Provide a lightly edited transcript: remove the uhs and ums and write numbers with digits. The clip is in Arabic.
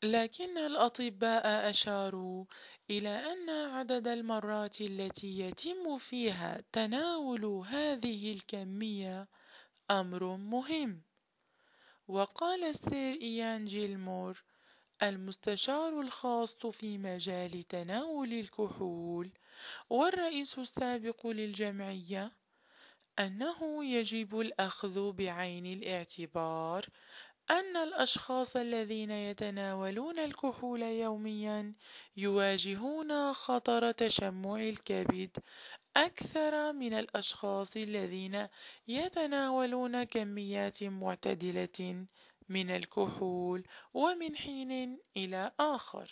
لكن الأطباء أشاروا إلى أن عدد المرات التي يتم فيها تناول هذه الكمية أمر مهم. وقال السير إيان جيلمور المستشار الخاص في مجال تناول الكحول والرئيس السابق للجمعية أنه يجب الأخذ بعين الاعتبار أن الأشخاص الذين يتناولون الكحول يوميا يواجهون خطر تشمع الكبد أكثر من الأشخاص الذين يتناولون كميات معتدلة من الكحول ومن حين إلى آخر.